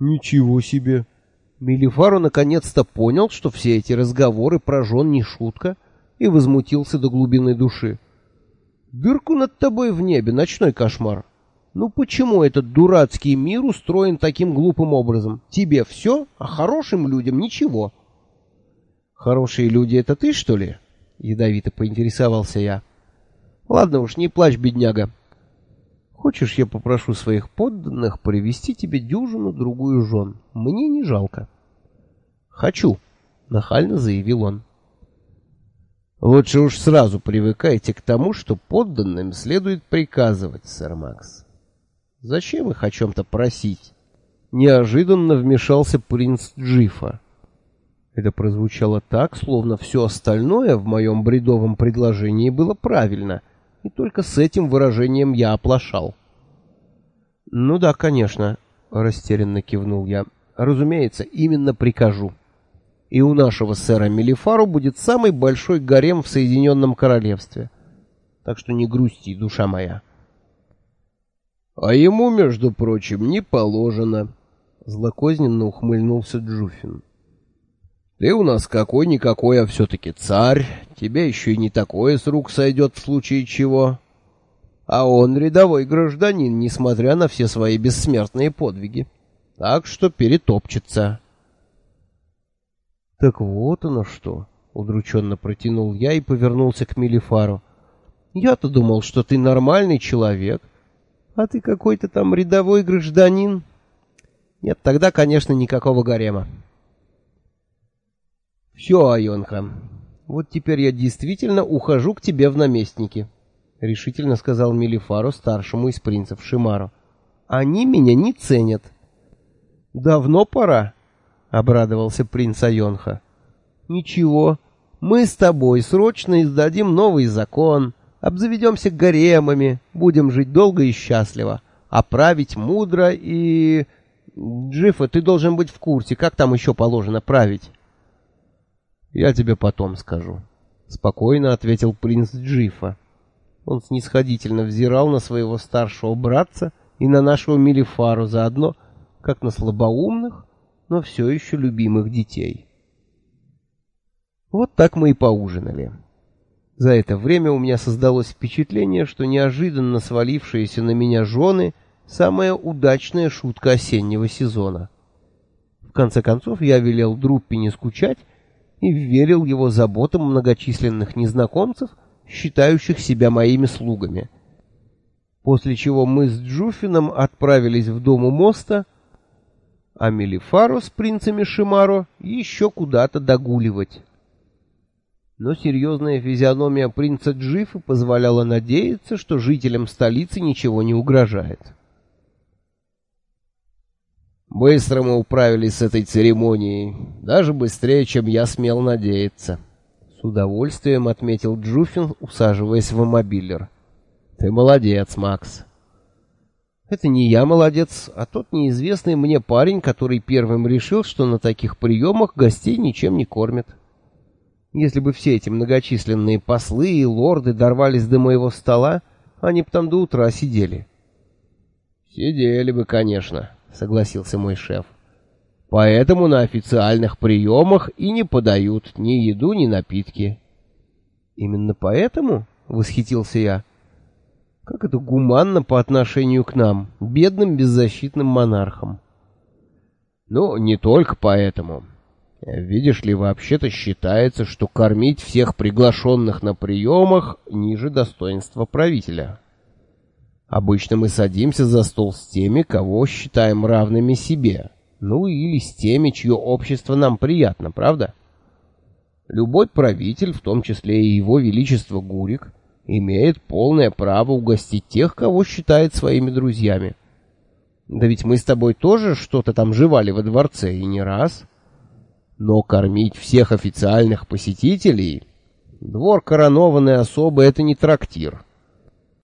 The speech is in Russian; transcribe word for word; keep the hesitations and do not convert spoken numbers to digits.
Ничего себе. Мелифаро наконец-то понял, что все эти разговоры про жен не шутка, и возмутился до глубины души. Дырку над тобой в небе, ночной кошмар. Ну почему этот дурацкий мир устроен таким глупым образом? Тебе все, а хорошим людям ничего. Хорошие люди — это ты, что ли? Ядовито поинтересовался я. Ладно уж, не плачь, бедняга. Хочешь, я попрошу своих подданных привести тебе дюжину-другую жен? Мне не жалко. Хочу, нахально заявил он. Лучше уж сразу привыкайте к тому, что подданным следует приказывать, сэр Макс. Зачем их о чем-то просить? Неожиданно вмешался принц Джифа. Это прозвучало так, словно все остальное в моем бредовом предложении было правильно, и только с этим выражением я оплошал. «Ну да, конечно», — растерянно кивнул я. «Разумеется, именно прикажу. И у нашего сэра Мелифаро будет самый большой гарем в Соединенном Королевстве. Так что не грусти, душа моя». «А ему, между прочим, не положено», — злокозненно ухмыльнулся Джуфин. «Ты у нас какой-никакой, а все-таки царь, тебе еще и не такое с рук сойдет в случае чего. А он рядовой гражданин, несмотря на все свои бессмертные подвиги. Так что перетопчется». «Так вот оно что», — удрученно протянул я и повернулся к Мелифару. «Я-то думал, что ты нормальный человек, а ты какой-то там рядовой гражданин. Нет, тогда, конечно, никакого гарема». «Все, Айонха, вот теперь я действительно ухожу к тебе в наместники», — решительно сказал Мелифаро старшему из принцев Шимаро. «Они меня не ценят». «Давно пора», — обрадовался принц Айонха. «Ничего, мы с тобой срочно издадим новый закон, обзаведемся гаремами, будем жить долго и счастливо, а править мудро и... Джифа, ты должен быть в курсе, как там еще положено править». «Я тебе потом скажу», — спокойно ответил принц Джифа. Он снисходительно взирал на своего старшего братца и на нашего Мелифару заодно, как на слабоумных, но все еще любимых детей. Вот так мы и поужинали. За это время у меня создалось впечатление, что неожиданно свалившиеся на меня жены — самая удачная шутка осеннего сезона. В конце концов я велел Друппи не скучать и верил его заботам многочисленных незнакомцев, считающих себя моими слугами. После чего мы с Джуфином отправились в дом у моста, а Мелифаро с принцами Шимаро еще куда-то догуливать. Но серьезная физиономия принца Джифа позволяла надеяться, что жителям столицы ничего не угрожает. «Быстро мы управились с этой церемонией, даже быстрее, чем я смел надеяться», — с удовольствием отметил Джуфин, усаживаясь в мобилер. «Ты молодец, Макс». «Это не я молодец, а тот неизвестный мне парень, который первым решил, что на таких приемах гостей ничем не кормят. Если бы все эти многочисленные послы и лорды дорвались до моего стола, они бы там до утра сидели». «Сидели бы, конечно», — согласился мой шеф. «Поэтому на официальных приемах и не подают ни еду, ни напитки». «Именно поэтому?» — восхитился я. «Как это гуманно по отношению к нам, бедным беззащитным монархам». «Ну, не только поэтому. Видишь ли, вообще-то считается, что кормить всех приглашенных на приемах ниже достоинства правителя. Обычно мы садимся за стол с теми, кого считаем равными себе, ну или с теми, чье общество нам приятно, правда? Любой правитель, в том числе и его величество Гурик, имеет полное право угостить тех, кого считает своими друзьями. Да ведь мы с тобой тоже что-то там жевали во дворце, и не раз. Но кормить всех официальных посетителей... Двор коронованной особы — это не трактир».